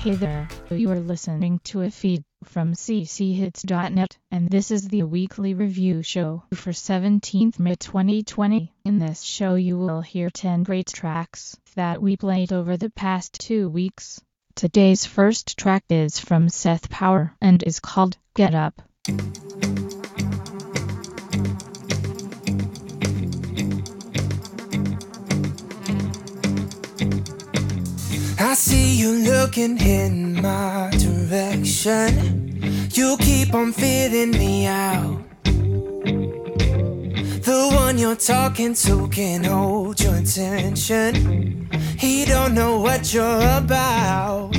Hey there, you are listening to a feed from cchits.net, and this is the weekly review show for 17th May 2020. In this show you will hear 10 great tracks that we played over the past 2 weeks. Today's first track is from Seth Power and is called Get Up. I see you looking in my direction. You keep on feeling me out. The one you're talking to can hold your attention. He don't know what you're about.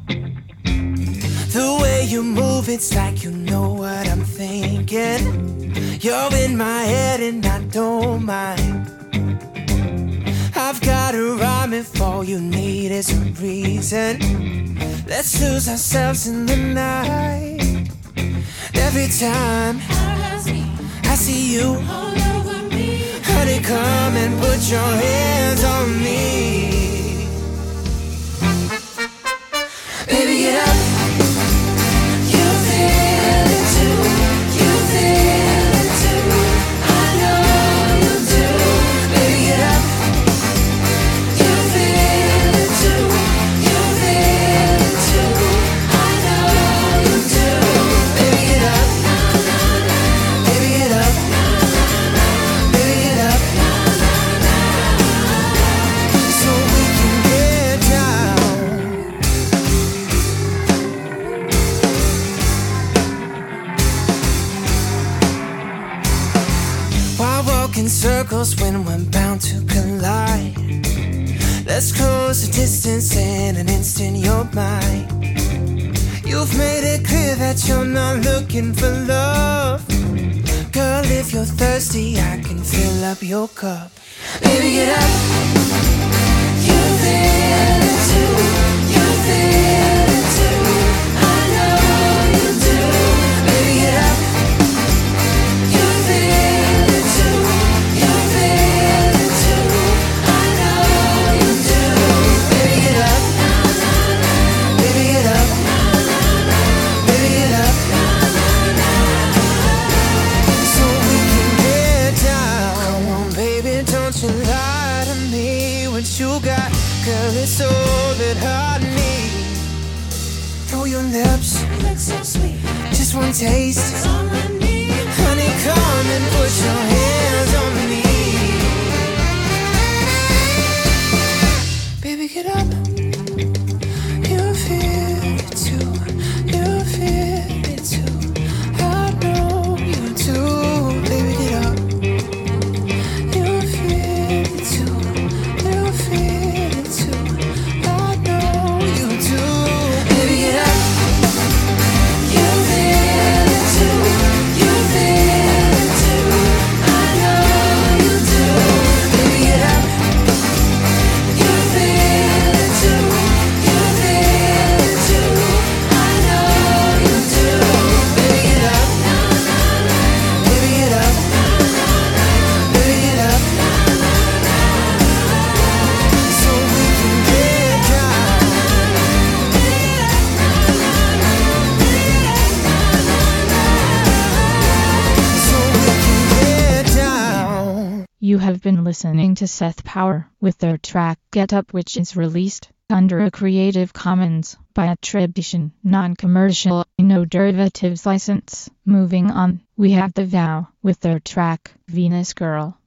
The way you move, it's like you know what I'm thinking. You're in my head and I don't mind. I've got a rhyme if all you need is a reason. Let's lose ourselves in the night. Every time I see you, honey, come and put your hands on me. Baby, get up. You feel it too. You feel it too. I know you do. Baby, get up. You feel it too. You feel it too. I know you do. Baby, get up. Baby, get up. Baby, get up. So we can get down. Why walk in circles when we're bound to collide? Let's close the distance in an instant, you're mine. You've made it clear that you're not looking for love. Girl, if you're thirsty, I can fill up your cup. Baby, get up. You feel it too. You feel it too. I know you do. Baby, get up. You feel it too. You feel it too. I know you do. Baby, get up. Baby, get up. Baby, get up. So we can get down. Come on, baby, don't you lie to me. What you got, girl, it's all that I need. Know your lips look so sweet. Just one taste is all I need. Honey, come and put your hands on me. Baby, get up. You feel it too. You feel it too. I know you do. Baby, get up. You feel it too. You feel it too. I know you do. Baby, get up. You feel it too. You feel it too. I know you do. Baby, get up. You feel it too. You feel it too. I know you do. Baby, get up. Baby, get up. Baby, get up. So we can get down. So we can get down. You have been listening to Seth Power with their track Get Up, which is released under a Creative Commons by attribution, non-commercial, no derivatives license. Moving on, we have The Vow with their track Venus Girl.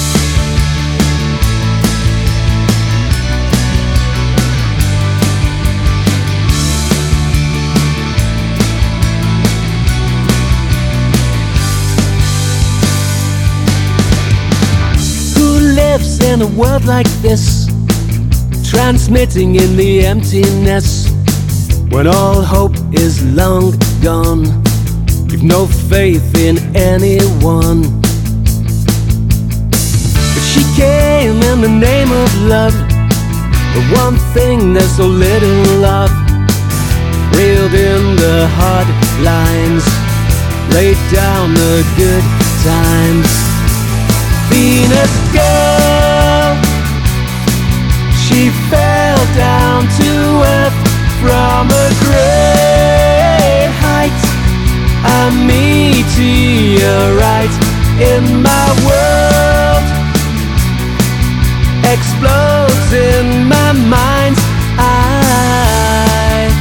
Who lives in a world like this, transmitting in the emptiness, when all hope is long gone? We've no faith in anyone. But she came in the name of love, the one thing there's so little of, reeled in the hard lines, laid down the good times. Venus girl, she fell down to earth from meteorite in my world explodes in my mind's eye.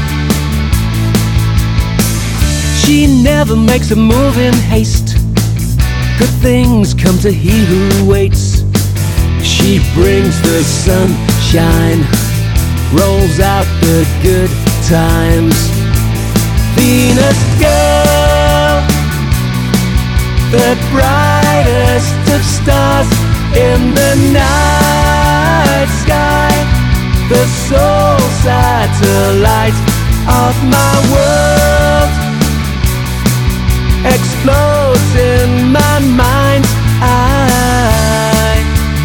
She never makes a move in haste. Good things come to he who waits. She brings the sunshine, rolls out the good times. Venus girl, the brightest of stars in the night sky, the sole satellite of my world explodes in my mind's eye.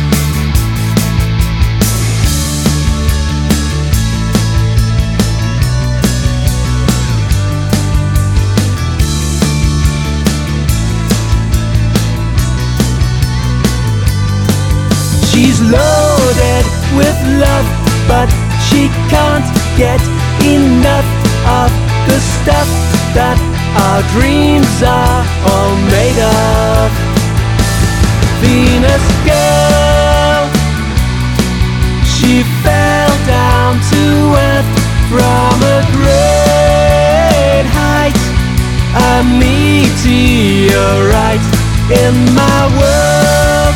She's loaded with love, but she can't get enough of the stuff that our dreams are all made of. Venus girl, she fell down to earth from a great height, a meteorite in my world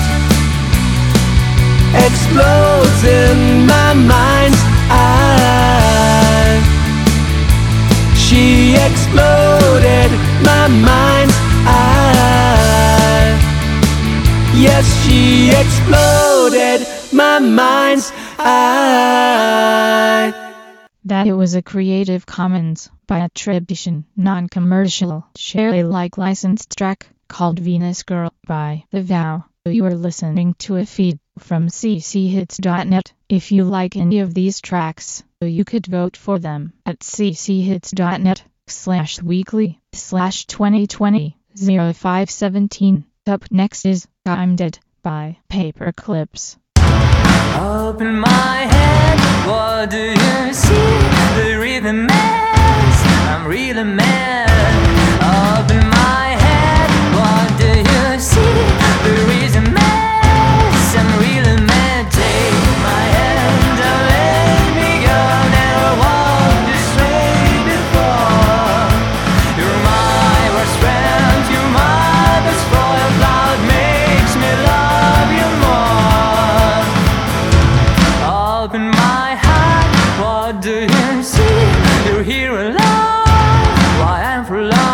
explodes in my mind's eye. She exploded my mind's eye. Yes, she exploded my mind's eye. That it was a Creative Commons by attribution, non-commercial, share Alike licensed track called Venus Girl by The Vow. You are listening to a feed from cchits.net. If you like any of these tracks, you could vote for them at cchits.net/weekly/2020-0517. Up next is I'm Dead by Paperclips. Up in my head, what do you see? The rhythm is, I'm really mad. Up in my head, what do you see? The reason is, I'm really mad. Take my hand and let me go. Never walked this way before. You're my worst friend, you're my best friend. Love makes me love you more. Up in my heart, what do you see? You're here alone, why I'm for love.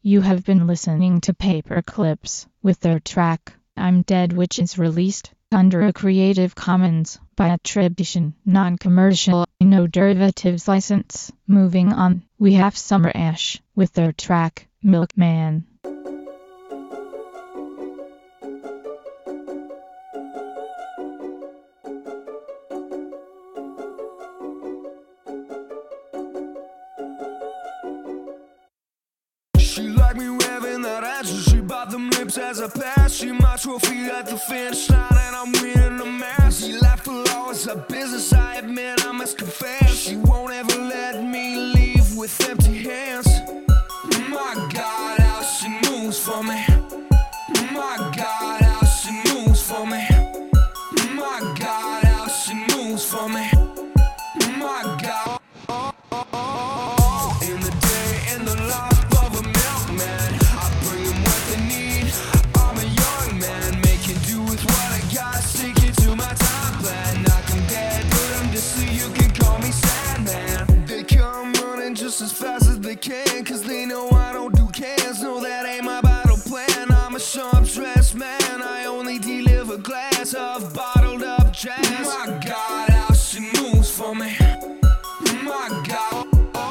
You have been listening to Paper Clips with their track I'm Dead, which is released under a Creative Commons by attribution, non-commercial, no derivatives license. Moving on, we have Summer Ash with their track Milkman. She like me waving that ass, so she bought them lips as a pass. She my trophy at the finish line, and I'm winning the match. She laughed for hours, a business I admit, I must confess. She won't ever let me leave with empty hands. My God, how she moves for me. My God, how she moves for me. My God, how she moves for me. My God. In the day, in the life of a milkman, I bring them what they need. I'm a young man, making do with what I got. Sticking to my time plan. Knock 'em dead, put 'em to sleep. You can call me Sandman. They come running just as fast as they can, 'cause they know I don't do cans. No, that ain't my battle plan. I'm a sharp dressed man. I only deliver glass of bottled up jazz. My God, how she moves for me. My God.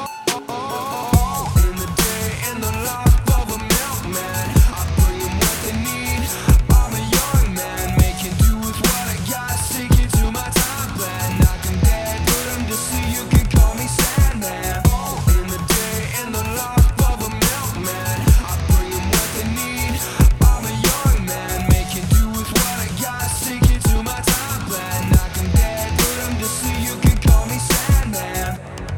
In the day, in the life of a milkman, I bring them what they need. I'm a young man, making do with what I got. Sticking to my time plan. Knock 'em dead, put 'em to sleep. You can call me Sandman. In the day, in the life of a milkman, I bring them what they need. I'm a young man, making do with what I got. Sticking to my time plan. Knock 'em dead, put 'em to sleep. You can call me Sandman.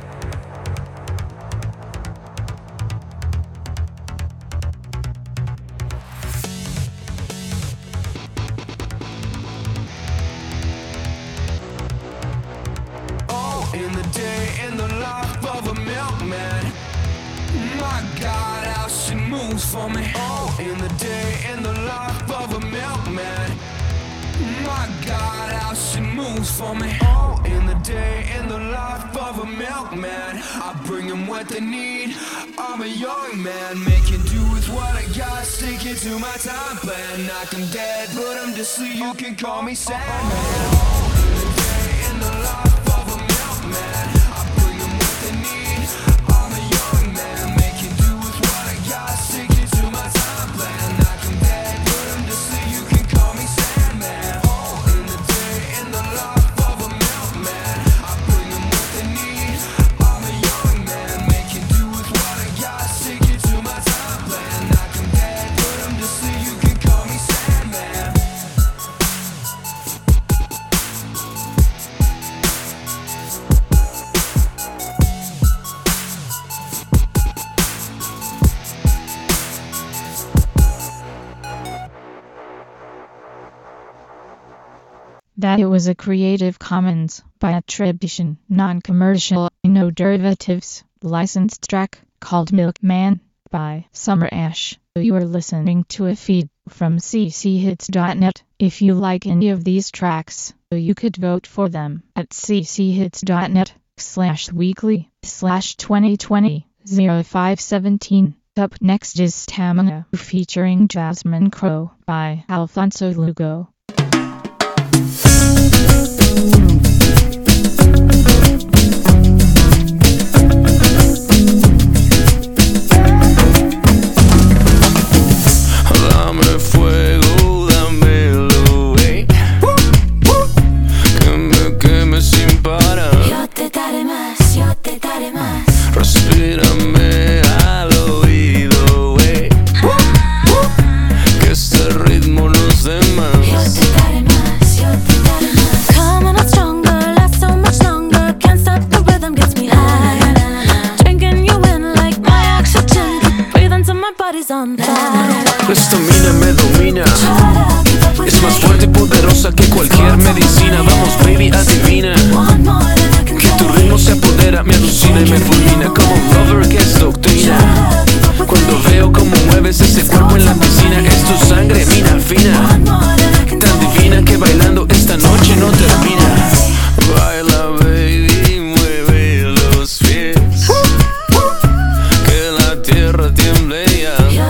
In the day, in the life of a milkman. My God, how she moves for me. In the day, in the life of a milkman. My God, how she moves for me. In the day, in the life of a milkman, I bring them what they need. I'm a young man, making do with what I got. Sticking to my time plan. Knock 'em dead, put 'em to sleep. You can call me Sandman. In the day, in the life of a milkman, I bring them what they need. I'm a young man, making do with what I got. Sticking to my time plan. Knock 'em dead, put 'em to sleep. You can call me Sandman. In the day, in the life of a milkman, I bring them what they need. I'm a young man, making do with what I got. Sticking to my time plan. Knock 'em dead, put 'em to sleep. You can call me Sandman. That it was a Creative Commons by attribution, non-commercial, no derivatives, licensed track called Milkman by Summer Ash. You are listening to a feed from cchits.net. If you like any of these tracks, you could vote for them at cchits.net/weekly/2020-0517. Up next is Stamina featuring Jasmine Crow by Alfonso Lugo. Dame fuego, dámelo, ey. Que me queme sin parar. Yo te daré más, yo te daré más. Respírame al oído, ey. Que este ritmo nos dé más. Yo te daré más, yo te daré más. Coming on stronger, last so much longer. Can't stop, the rhythm gets me high. Drinking you in like my oxygen. Breathe into my body's on fire. Esta mina me domina. Es más fuerte y poderosa que cualquier medicina. Vamos, baby, adivina. Que tu ritmo se apodera, me alucina y me fulmina. Como un lover que es doctrina. Cuando veo cómo mueves ese cuerpo en la piscina. Es tu sangre, mina fina. Tan divina que bailando esta noche no termina. Baila, baby, mueve los pies. Que la tierra tiemble ya.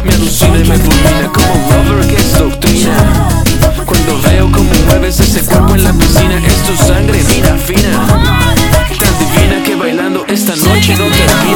me alucina y me fulmina. Como lover que es doctrina. Cuando veo como mueves ese cuerpo en la piscina, es tu sangre, mira, fina, tan divina que bailando esta noche no termina.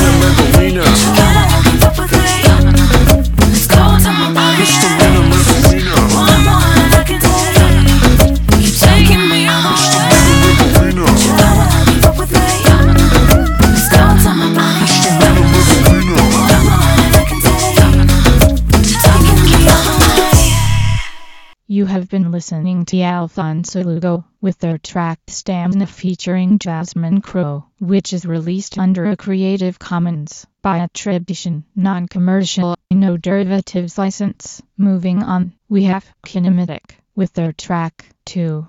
You have been listening to Alfonso Lugo with their track Stamina featuring Jasmine Crow, which is released under a Creative Commons by attribution, non-commercial, no derivatives license. Moving on, we have Kinematic with their track 2.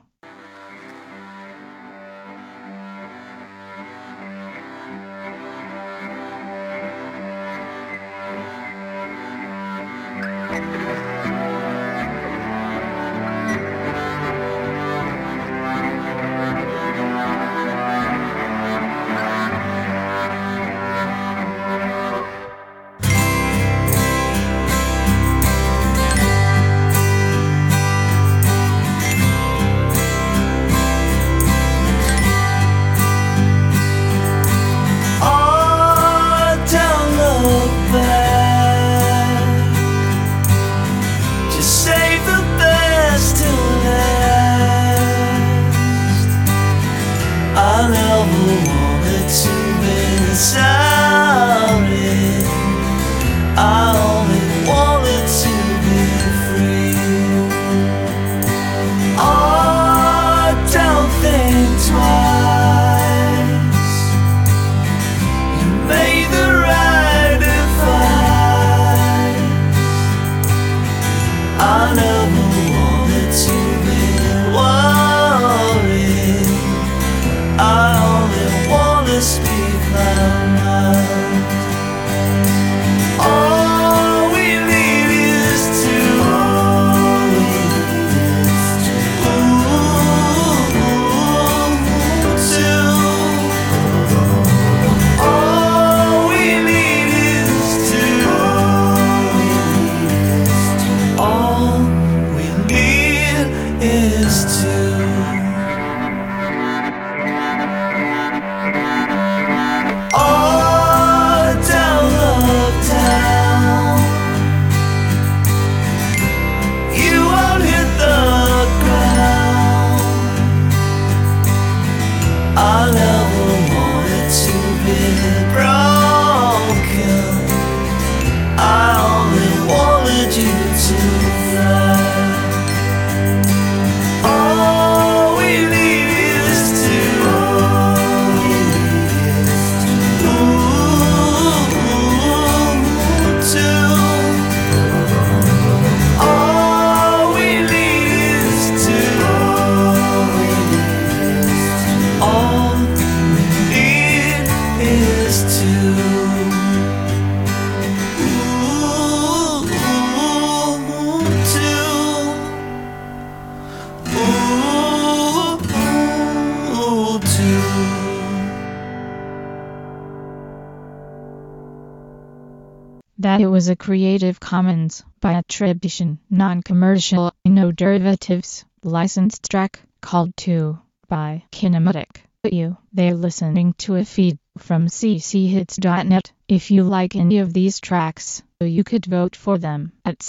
That it was a Creative Commons by attribution, non-commercial, no derivatives, licensed track called 2 by Kinematic. They're listening to a feed from cchits.net. If you like any of these tracks, you could vote for them at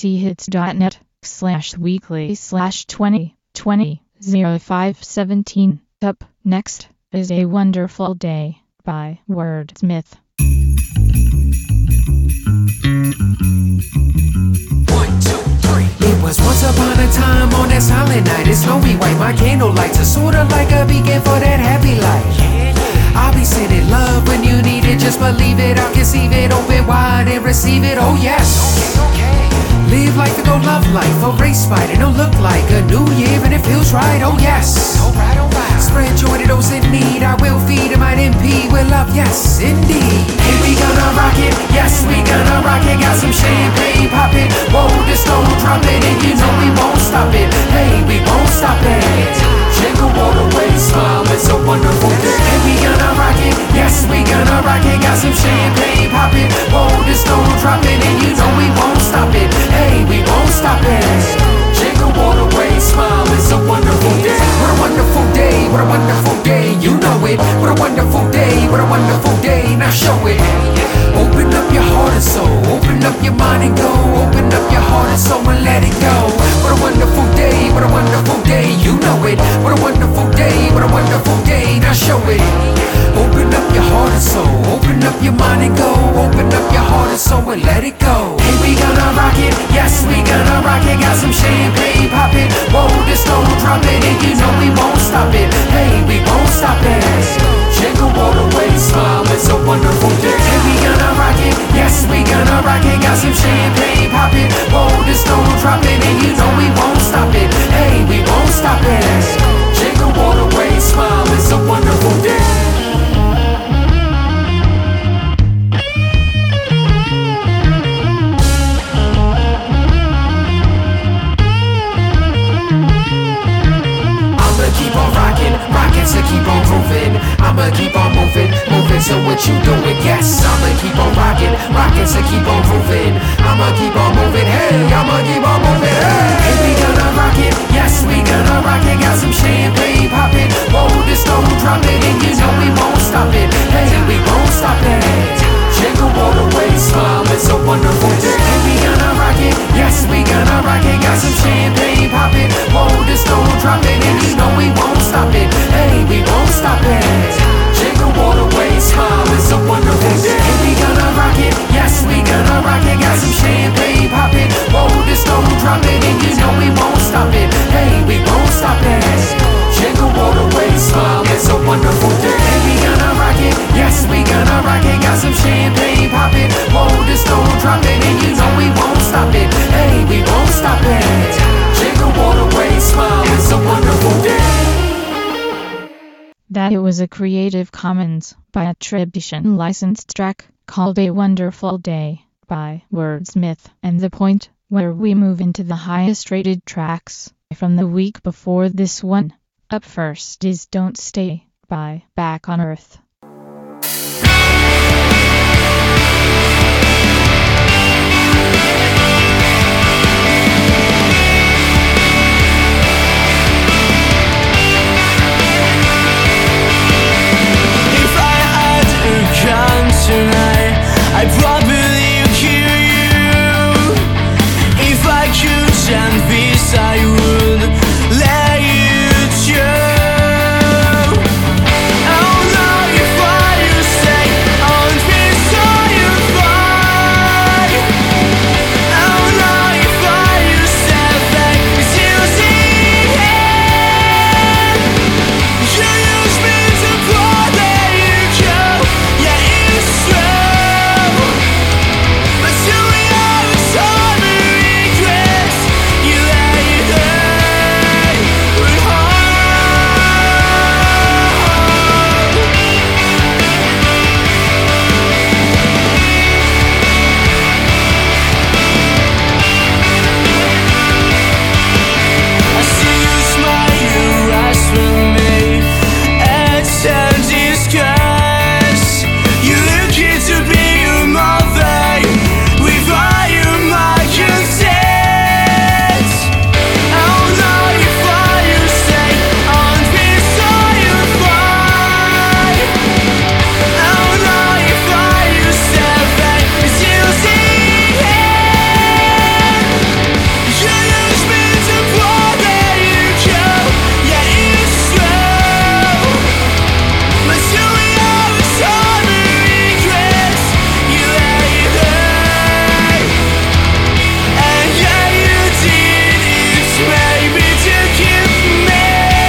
cchits.net/weekly/2020-0517. Up next is A Wonderful Day by Wordsmith. 1, 2, 3. It was once upon a time on that silent night. It's snowy white, my candle lights are sorta like a beacon for that happy life. I'll be sending love when you need it. Just believe it, I'll conceive it, open wide and receive it. Oh yes. Live life and go love life. A race fight, it don't look like a new year and it feels right. Oh yes. Spread joy to those in need. I will feed and might impede with love. Yes, indeed. Hey, we gonna rock it. Yes, we gonna rock it. Got some champagne poppin'. Whoa, the stone dropping, and you know we won't stop it. Hey, we won't stop it. Jingle all the way, smile. It's a wonderful day. Hey, we gonna rock it. Yes, we gonna rock it. Got some champagne poppin'. Whoa, the stone dropping, and you know we show it. Open up your heart and soul, open up your mind and go. Open up your heart and soul and let it go. What a wonderful day, what a wonderful day, you know it. What a wonderful day, what a wonderful day, now show it. Open up your heart and soul, open up your mind and go. Open up your heart and soul and let it go. Hey, we gonna rock it, yes, we gonna rock it. Got some champagne poppin', whoa, this stone dropping, and you know we won't stop it. Hey, we won't stop it. Jingle all the way, smile, it's a wonderful day. Hey, we gonna rock it, yes, we gonna rock it. Got some champagne poppin', whoa, this stone dropping, and you know we won't stop it. Hey, we won't stop it. Jingle all the way, smile, it's a wonderful day. Keep on rockin', rockin', so keep on groovin'. I'ma keep on movin', movin', so what you doing? Yes, I'ma keep on rockin', rockin', so keep on groovin'. I'ma keep on movin', hey, I'ma keep on movin', hey. Hey, we gonna rock it, yes, we gonna rock it. Got some champagne poppin', whoa, this stone droppin', and you know we won't stop it. Hey, we won't stop it. Jingle all the way, smile, it's a wonderful day. Hey, we gonna rock it, yes, we gonna rock it. Got some champagne poppin', whoa, this stone droppin', and you know we won't stop it. Hey, we won't stop it. Jingle all the way, smile, it's a wonderful day. Hey, we gonna rock it, yes, we gonna rock it. Got some champagne poppin', whoa, this stone droppin', and you know we won't stop it. Hey, we won't stop it. Jingle all the way, smile, it's a wonderful day. Hey, we gonna rock it, yes, we gonna rock it. Got some champagne poppin', whoa, this stone droppin', and you know we won't stop it. Hey, we won't stop it. Jingle all the way, smile, it's a wonderful day. That it was a Creative Commons by attribution licensed track called A Wonderful Day by Wordsmith, and the point where we move into the highest rated tracks from the week before this one. Up first is Don't Stay by Back on Earth. Tonight, I probably kill you. If I could stand peace, I would let you through. Oh no, if I you say on peace, are you fine? Oh no, if I you step back, it's easy. You use me to bother you go. Yeah, it's true, but you have so many regrets. You lay there with heart. I see you smile, you rise with me, it's a disguise. You look it to be your mother, without you my consent. Oh no, if I you say on peace, are you fine? Oh no, if I you step back, it's easy. You use me to bother you go. Yeah, it's true, but you have so many regrets. You lay there, and yeah, you did it maybe to keep me.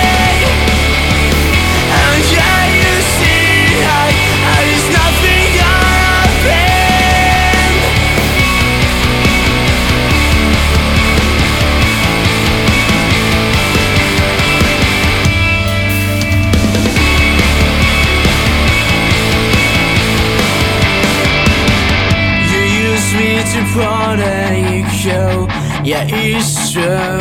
And yeah, you see, there's nothing happened. You use me to bother you go. Yeah, it's true,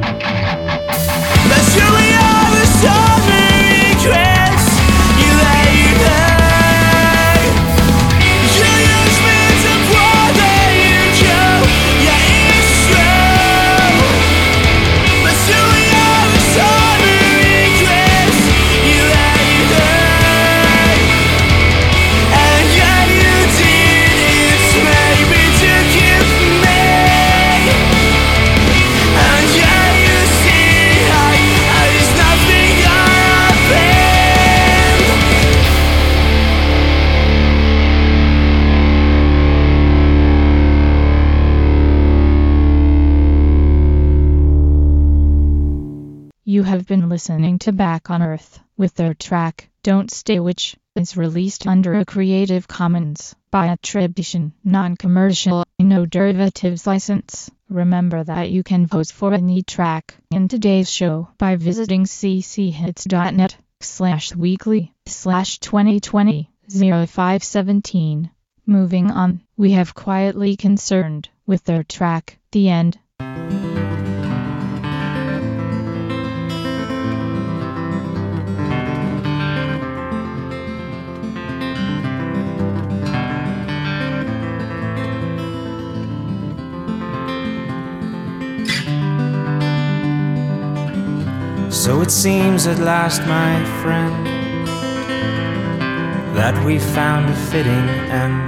but you have so many regrets. You lay there. You use me to bother you go. Yeah, it's true, but you have so many regrets. You lay there, and yeah, You have been listening to Back on Earth with their track Don't Stay, which is released under a Creative Commons by attribution, non-commercial, no derivatives license. Remember that you can vote for any track in today's show by visiting cchits.net/weekly/2020-0517. Moving on, we have Quietly Concerned with their track The End. So it seems at last, my friend, that we found a fitting end.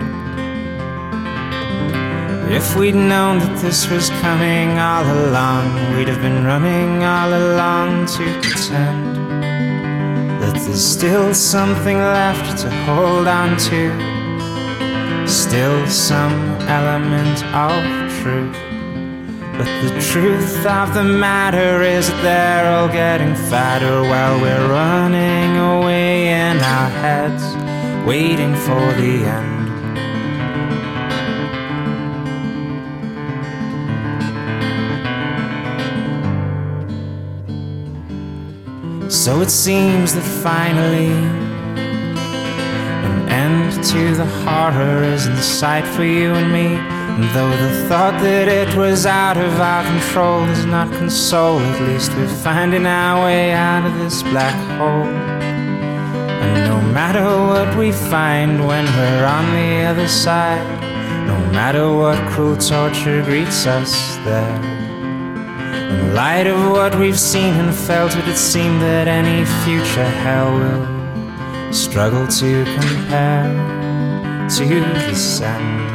If we'd known that this was coming all along, we'd have been running all along to pretend that there's still something left to hold on to, still some element of truth. But the truth of the matter is that they're all getting fatter while we're running away in our heads, waiting for the end. So it seems that finally an end to the horror is in sight for you and me. And though the thought that it was out of our control does not console, at least we're finding our way out of this black hole. And no matter what we find when we're on the other side, no matter what cruel torture greets us there, in light of what we've seen and felt, would it seem that any future hell will struggle to compare to this end?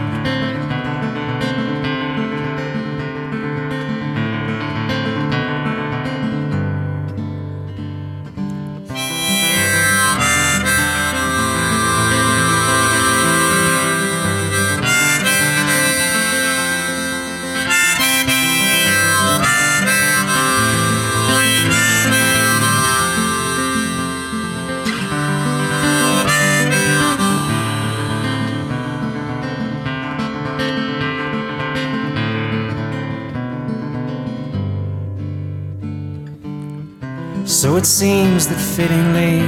So it seems that fittingly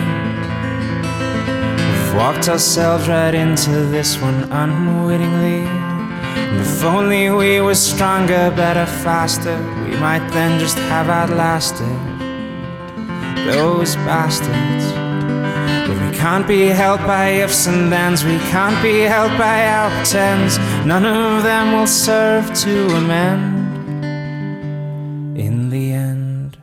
we've walked ourselves right into this one unwittingly. And if only we were stronger, better, faster, we might then just have outlasted those bastards. But we can't be held by ifs and thens, we can't be held by our pretends. None of them will serve to amend in the end.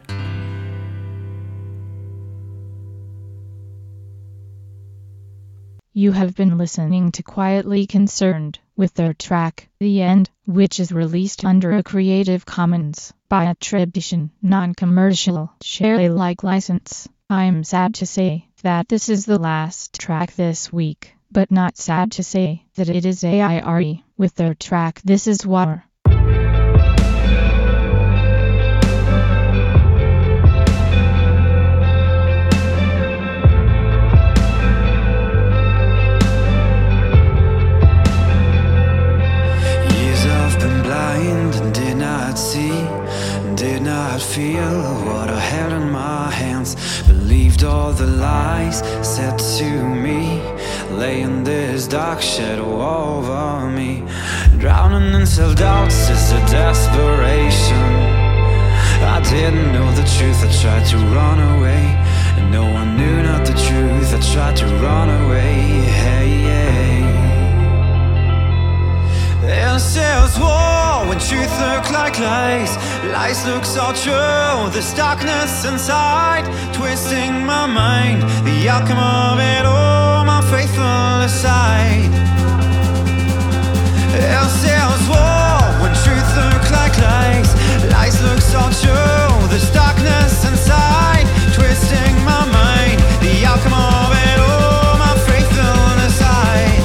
You have been listening to Quietly Concerned with their track The End, which is released under a Creative Commons by attribution, non-commercial, share Alike license. I'm sad to say that this is the last track this week, but not sad to say that it is AIRE with their track This Is Water. Did not feel what I held in my hands. Believed all the lies said to me, laying this dark shadow over me. Drowning in self-doubts is a desperation. I didn't know the truth, I tried to run away, and no one knew not the truth, I tried to run away. Hey, hey. This is war when truth look like lies, lies look so true. This darkness inside, twisting my mind, the outcome of it all, my faithful side. This is war when truth look like lies, lies look so true. This darkness inside, twisting my mind, the outcome of it all, my faithful side.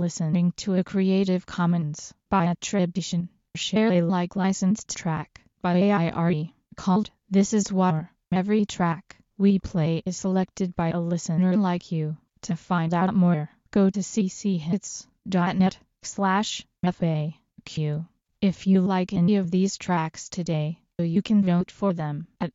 listening to a Creative Commons by attribution, share Alike licensed track by AIRE called This Is Water. Every track we play is selected by a listener like you. To find out more, go to cchits.net/FAQ. If you like any of these tracks today, you can vote for them at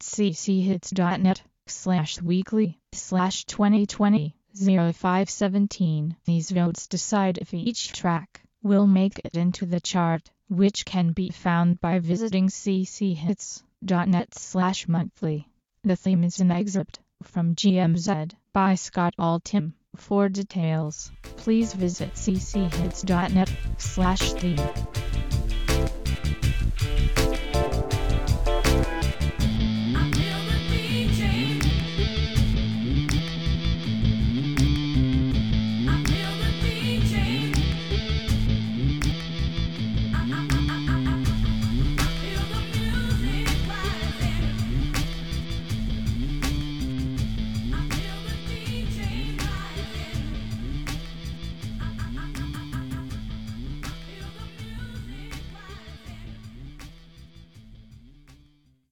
cchits.net/weekly/2020-0517. These votes decide if each track will make it into the chart, which can be found by visiting cchits.net/monthly. The theme is an excerpt from GMZ by Scott Altham. For details, please visit cchits.net/theme.